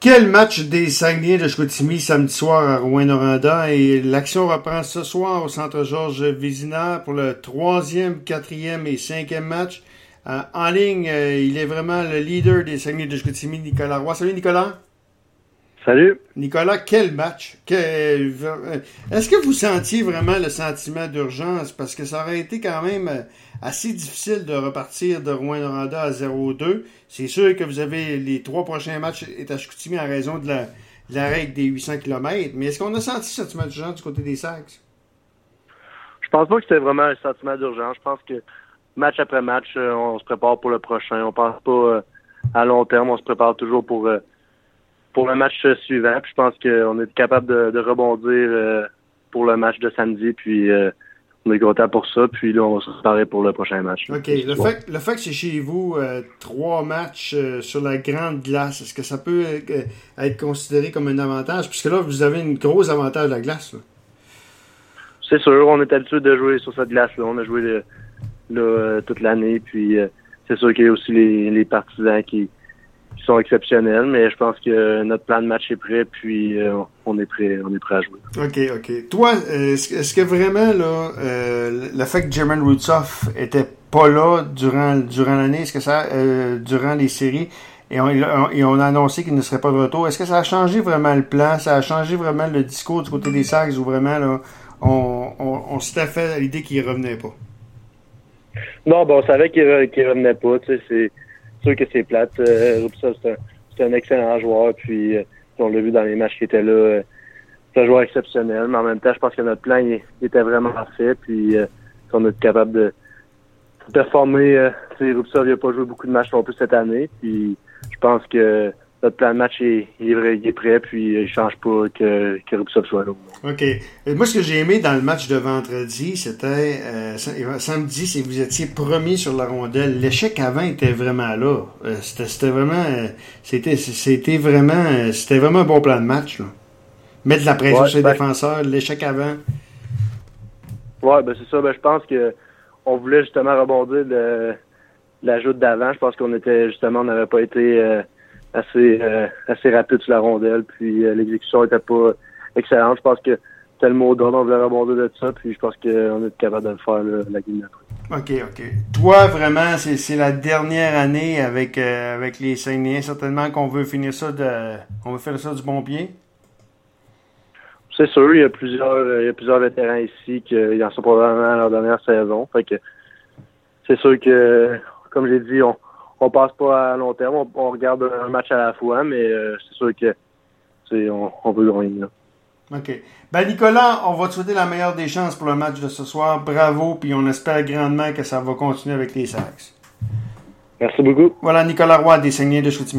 Quel match des Saguenay de Chicoutimi samedi soir à Rouyn-Noranda et l'action reprend ce soir au centre Georges Vézina pour le 3e, 4e et 5e match. En ligne, il est vraiment le leader des Saguenay de Chicoutimi, Nicolas Roy. Salut Nicolas. Salut. Nicolas, quel match! Est-ce que vous sentiez vraiment le sentiment d'urgence? Parce que ça aurait été quand même assez difficile de repartir de Rouyn-Noranda à 0-2. C'est sûr que vous avez les 3 prochains matchs à Chicoutimi en raison de la règle des 800 km. Mais est-ce qu'on a senti ce sentiment d'urgence du côté des Sags? Je pense pas que c'était vraiment un sentiment d'urgence. Je pense que match après match, on se prépare pour le prochain. On pense pas à long terme. On se prépare toujours pour le match suivant. Puis je pense qu'on est capable de rebondir pour le match de samedi. Puis on est content pour ça. Puis là, on va se préparer pour le prochain match. OK. Le fait que c'est chez vous 3 matchs sur la grande glace, est-ce que ça peut être considéré comme un avantage? Puisque là, vous avez une grosse avantage de la glace. Là. C'est sûr. On est habitué de jouer sur cette glace-là. On a joué toute l'année. Puis c'est sûr qu'il y a aussi les partisans qui sont exceptionnels, mais je pense que notre plan de match est prêt, puis on est prêt à jouer. OK. Toi, est-ce que vraiment là, le fait que Jermaine Rutzoff était pas là durant l'année, est-ce que ça durant les séries et on a annoncé qu'il ne serait pas de retour, est-ce que ça a changé vraiment le plan, ça a changé vraiment le discours du côté des Sags où vraiment là on s'était fait à l'idée qu'il revenait pas? Non, on savait qu'il revenait pas, tu sais, c'est sûr que c'est plate. Rupsov, c'est un excellent joueur, puis on l'a vu dans les matchs qui étaient là. C'est un joueur exceptionnel, mais en même temps, je pense que notre plan il était vraiment parfait, puis on est capable de performer. Rupsov n'a pas joué beaucoup de matchs non plus cette année, puis je pense que notre plan de match il est prêt, puis il change pas que Rupsov soit là. OK. Moi, ce que j'ai aimé dans le match de vendredi, c'était samedi, c'est que vous étiez premier sur la rondelle. L'échec avant était vraiment là. C'était vraiment un bon plan de match. Là. Mettre de la pression sur les défenseurs, l'échec avant. Ouais, c'est ça. Je pense que on voulait justement rebondir de la joute d'avant. Je pense qu'on n'avait pas été assez rapide sur la rondelle, puis l'exécution était pas excellente. Je pense que c'était le mot d'ordre, on voulait rebondir de ça, puis je pense qu'on est capable de le faire la game d'après. OK. Toi, vraiment, c'est la dernière année avec les Saguenayens. Certainement qu'on veut finir ça on veut faire ça du bon pied. C'est sûr, il y a plusieurs vétérans ici qui en sont probablement à leur dernière saison. Fait que c'est sûr que, comme j'ai dit, on passe pas à long terme, on regarde un match à la fois, mais c'est sûr que on veut gagner. Là. OK. Nicolas, on va te souhaiter la meilleure des chances pour le match de ce soir. Bravo, puis on espère grandement que ça va continuer avec les Sags. Merci beaucoup. Voilà, Nicolas Roy des Saguenay de Chicoutimi.